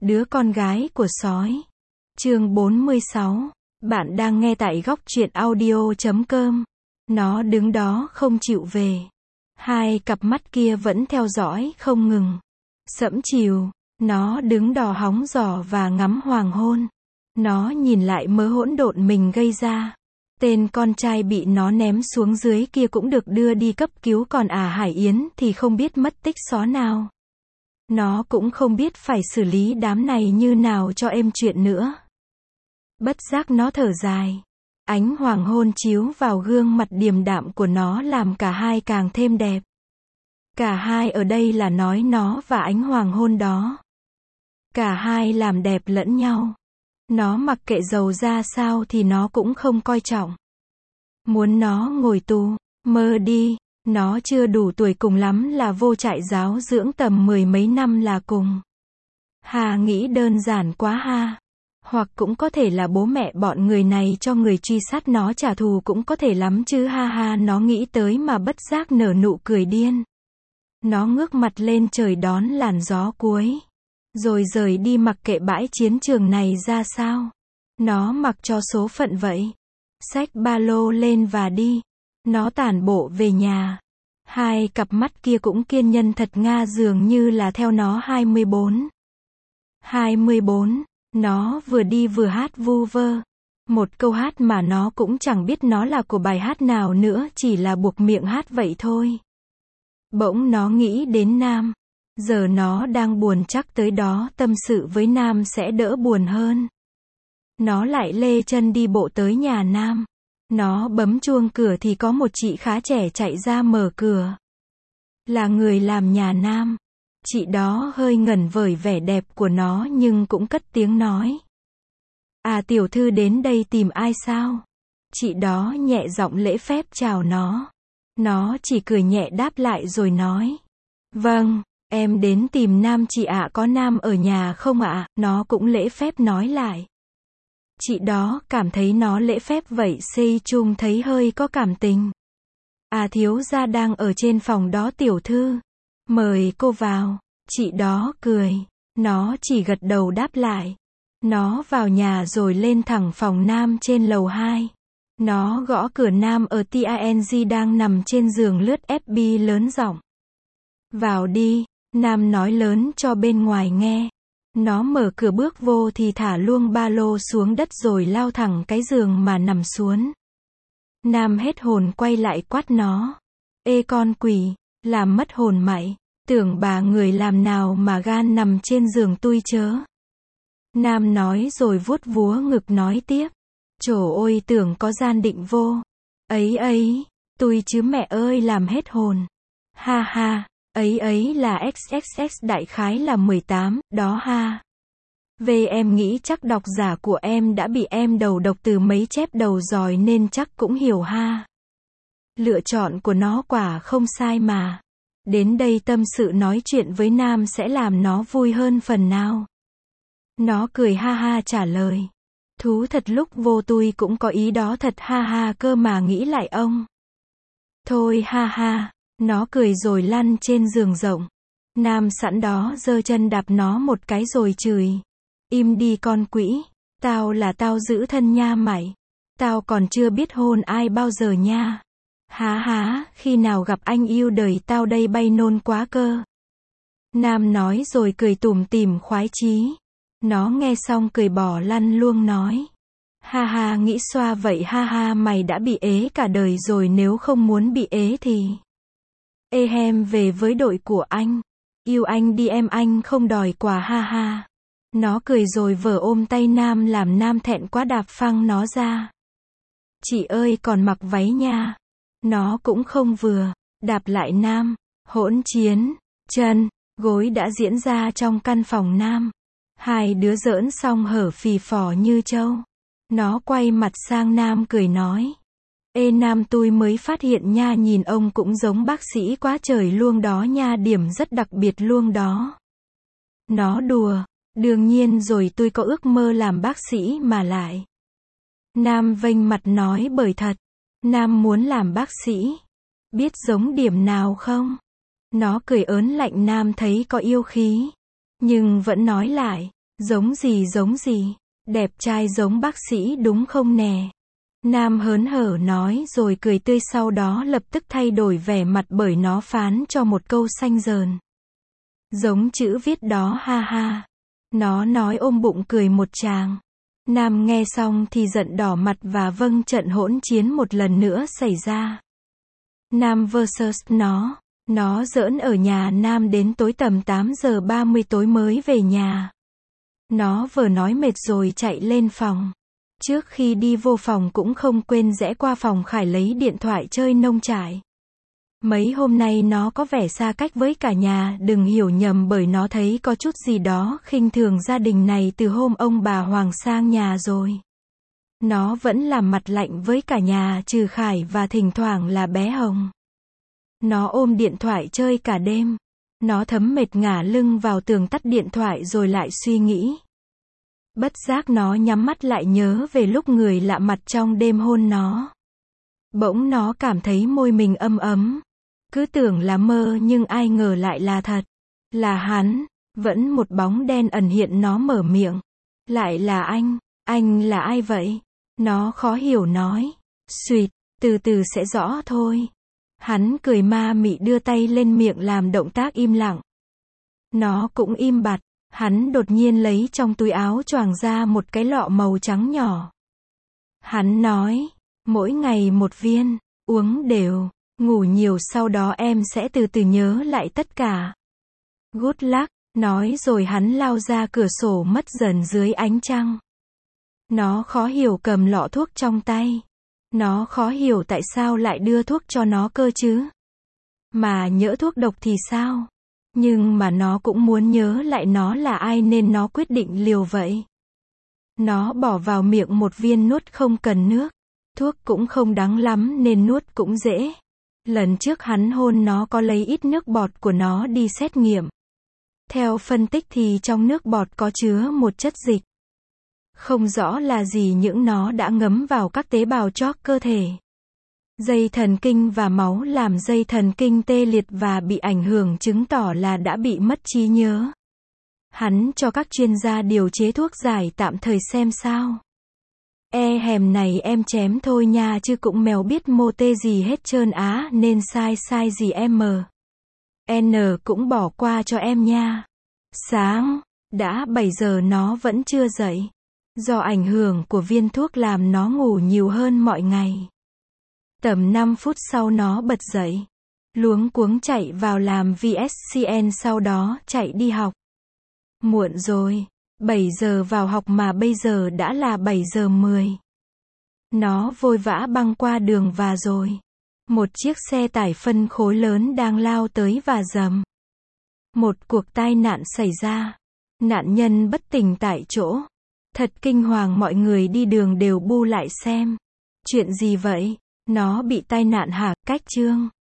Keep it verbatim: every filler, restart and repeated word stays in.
Đứa con gái của sói. Chương bốn mươi sáu. Bạn đang nghe tại góc truyện audio chấm com. Nó đứng đó không chịu về. Hai cặp mắt kia vẫn theo dõi không ngừng. Sẫm chiều, nó đứng đò hóng gió và ngắm hoàng hôn. Nó nhìn lại mớ hỗn độn mình gây ra. Tên con trai bị nó ném xuống dưới kia cũng được đưa đi cấp cứu, còn à Hải Yến thì không biết mất tích xó nào. Nó cũng không biết phải xử lý đám này như nào cho êm chuyện nữa. Bất giác nó thở dài. Ánh hoàng hôn chiếu vào gương mặt điềm đạm của nó làm cả hai càng thêm đẹp. Cả hai ở đây là nói nó và ánh hoàng hôn đó. Cả hai làm đẹp lẫn nhau. Nó mặc kệ giàu ra sao thì nó cũng không coi trọng. Muốn nó ngồi tù, mơ đi. Nó chưa đủ tuổi, cùng lắm là vô trại giáo dưỡng tầm mười mấy năm là cùng. Hà nghĩ đơn giản quá ha. Hoặc cũng có thể là bố mẹ bọn người này cho người truy sát nó trả thù cũng có thể lắm chứ ha ha. Nó nghĩ tới mà bất giác nở nụ cười điên. Nó ngước mặt lên trời đón làn gió cuối. Rồi rời đi mặc kệ bãi chiến trường này ra sao. Nó mặc cho số phận vậy. Xách ba lô lên và đi. Nó tản bộ về nhà. Hai cặp mắt kia cũng kiên nhân thật nga, dường như là theo nó hai mươi bốn. hai mươi bốn. Nó vừa đi vừa hát vu vơ. Một câu hát mà nó cũng chẳng biết nó là của bài hát nào nữa, chỉ là buộc miệng hát vậy thôi. Bỗng nó nghĩ đến Nam. Giờ nó đang buồn, chắc tới đó tâm sự với Nam sẽ đỡ buồn hơn. Nó lại lê chân đi bộ tới nhà Nam. Nó bấm chuông cửa thì có một chị khá trẻ chạy ra mở cửa. Là người làm nhà Nam. Chị đó hơi ngẩn vời vẻ đẹp của nó nhưng cũng cất tiếng nói. À, tiểu thư đến đây tìm ai sao? Chị đó nhẹ giọng lễ phép chào nó. Nó chỉ cười nhẹ đáp lại rồi nói. Vâng, em đến tìm Nam chị ạ. Có Nam ở nhà không ạ? Nó cũng lễ phép nói lại. Chị đó cảm thấy nó lễ phép vậy xây chung thấy hơi có cảm tình. À, thiếu gia đang ở trên phòng đó tiểu thư. Mời cô vào. Chị đó cười. Nó chỉ gật đầu đáp lại. Nó vào nhà rồi lên thẳng phòng Nam trên lầu hai. Nó gõ cửa. Nam ở Ting đang nằm trên giường lướt ép bê lớn giọng. Vào đi. Nam nói lớn cho bên ngoài nghe. Nó mở cửa bước vô thì thả luông ba lô xuống đất rồi lao thẳng cái giường mà nằm xuống. Nam hết hồn quay lại quát nó. Ê con quỷ, làm mất hồn mày. Tưởng bà người làm nào mà gan nằm trên giường tui chớ. Nam nói rồi vuốt vúa ngực nói tiếp. Trổ ôi, tưởng có gian định vô. Ấy ấy, tui chứ mẹ ơi, làm hết hồn. Ha ha. Ấy ấy là ích ích ích, đại khái là mười tám, đó ha. Về em nghĩ chắc độc giả của em đã bị em đầu độc từ mấy chép đầu rồi nên chắc cũng hiểu ha. Lựa chọn của nó quả không sai mà. Đến đây tâm sự nói chuyện với Nam sẽ làm nó vui hơn phần nào. Nó cười ha ha trả lời. Thú thật, lúc vô tui cũng có ý đó thật ha ha, cơ mà nghĩ lại ông. Thôi ha ha. Nó cười rồi lăn trên giường rộng. Nam sẵn đó giơ chân đạp nó một cái rồi chửi. Im đi con quỷ. Tao là tao giữ thân nha mày. Tao còn chưa biết hôn ai bao giờ nha. Há há, khi nào gặp anh yêu đời tao đây bay nôn quá cơ. Nam nói rồi cười tủm tỉm khoái chí. Nó nghe xong cười bỏ lăn luông nói. Ha ha, nghĩ xoa vậy ha ha, mày đã bị ế cả đời rồi, nếu không muốn bị ế thì ê hem về với đội của anh. Yêu anh đi em, anh không đòi quà ha ha. Nó cười rồi vờ ôm tay Nam làm Nam thẹn quá đạp phăng nó ra. Chị ơi, còn mặc váy nha. Nó cũng không vừa, đạp lại Nam. Hỗn chiến, chân, gối đã diễn ra trong căn phòng Nam. Hai đứa giỡn xong hở phì phò như trâu. Nó quay mặt sang Nam cười nói. Ê Nam, tôi mới phát hiện nha, nhìn ông cũng giống bác sĩ quá trời luôn đó nha, điểm rất đặc biệt luôn đó. Nó đùa. Đương nhiên rồi, tôi có ước mơ làm bác sĩ mà lại. Nam vênh mặt nói bởi thật. Nam muốn làm bác sĩ. Biết giống điểm nào không? Nó cười ớn lạnh. Nam thấy có yêu khí. Nhưng vẫn nói lại. Giống gì giống gì, đẹp trai giống bác sĩ đúng không nè? Nam hớn hở nói rồi cười tươi, sau đó lập tức thay đổi vẻ mặt bởi nó phán cho một câu xanh dờn. Giống chữ viết đó ha ha. Nó nói ôm bụng cười một tràng. Nam nghe xong thì giận đỏ mặt và vâng, trận hỗn chiến một lần nữa xảy ra. Nam versus nó. Nó giỡn ở nhà Nam đến tối tầm tám giờ ba mươi tối mới về nhà. Nó vừa nói mệt rồi chạy lên phòng. Trước khi đi vô phòng cũng không quên rẽ qua phòng Khải lấy điện thoại chơi nông trải. Mấy hôm nay nó có vẻ xa cách với cả nhà, đừng hiểu nhầm bởi nó thấy có chút gì đó khinh thường gia đình này từ hôm ông bà Hoàng sang nhà rồi. Nó vẫn làm mặt lạnh với cả nhà trừ Khải và thỉnh thoảng là bé Hồng. Nó ôm điện thoại chơi cả đêm. Nó thấm mệt ngả lưng vào tường tắt điện thoại rồi lại suy nghĩ. Bất giác nó nhắm mắt lại nhớ về lúc người lạ mặt trong đêm hôn nó. Bỗng nó cảm thấy môi mình ấm ấm. Cứ tưởng là mơ nhưng ai ngờ lại là thật. Là hắn. Vẫn một bóng đen ẩn hiện, nó mở miệng. Lại là anh. Anh là ai vậy? Nó khó hiểu nói. Xuyệt, từ từ sẽ rõ thôi. Hắn cười ma mị đưa tay lên miệng làm động tác im lặng. Nó cũng im bặt. Hắn đột nhiên lấy trong túi áo choàng ra một cái lọ màu trắng nhỏ. Hắn nói, mỗi ngày một viên, uống đều, ngủ nhiều, sau đó em sẽ từ từ nhớ lại tất cả. Good luck, nói rồi hắn lao ra cửa sổ mất dần dưới ánh trăng. Nó khó hiểu cầm lọ thuốc trong tay. Nó khó hiểu tại sao lại đưa thuốc cho nó cơ chứ. Mà nhỡ thuốc độc thì sao? Nhưng mà nó cũng muốn nhớ lại nó là ai nên nó quyết định liều vậy. Nó bỏ vào miệng một viên nuốt không cần nước. Thuốc cũng không đắng lắm nên nuốt cũng dễ. Lần trước hắn hôn nó có lấy ít nước bọt của nó đi xét nghiệm. Theo phân tích thì trong nước bọt có chứa một chất dịch. Không rõ là gì những nó đã ngấm vào các tế bào chóp cơ thể. Dây thần kinh và máu làm dây thần kinh tê liệt và bị ảnh hưởng, chứng tỏ là đã bị mất trí nhớ. Hắn cho các chuyên gia điều chế thuốc giải tạm thời xem sao. E hèm này em chém thôi nha, chứ cũng mèo biết mô tê gì hết trơn á, nên sai sai gì em mờ. N cũng bỏ qua cho em nha. Sáng, đã bảy giờ nó vẫn chưa dậy. Do ảnh hưởng của viên thuốc làm nó ngủ nhiều hơn mọi ngày. Tầm năm phút sau nó bật dậy. Luống cuống chạy vào làm vê ét xê en, sau đó chạy đi học. Muộn rồi. bảy giờ vào học mà bây giờ đã là bảy giờ mười. Nó vội vã băng qua đường và rồi. Một chiếc xe tải phân khối lớn đang lao tới và rầm. Một cuộc tai nạn xảy ra. Nạn nhân bất tỉnh tại chỗ. Thật kinh hoàng, mọi người đi đường đều bu lại xem. Chuyện gì vậy? Nó bị tai nạn hả? Cách chương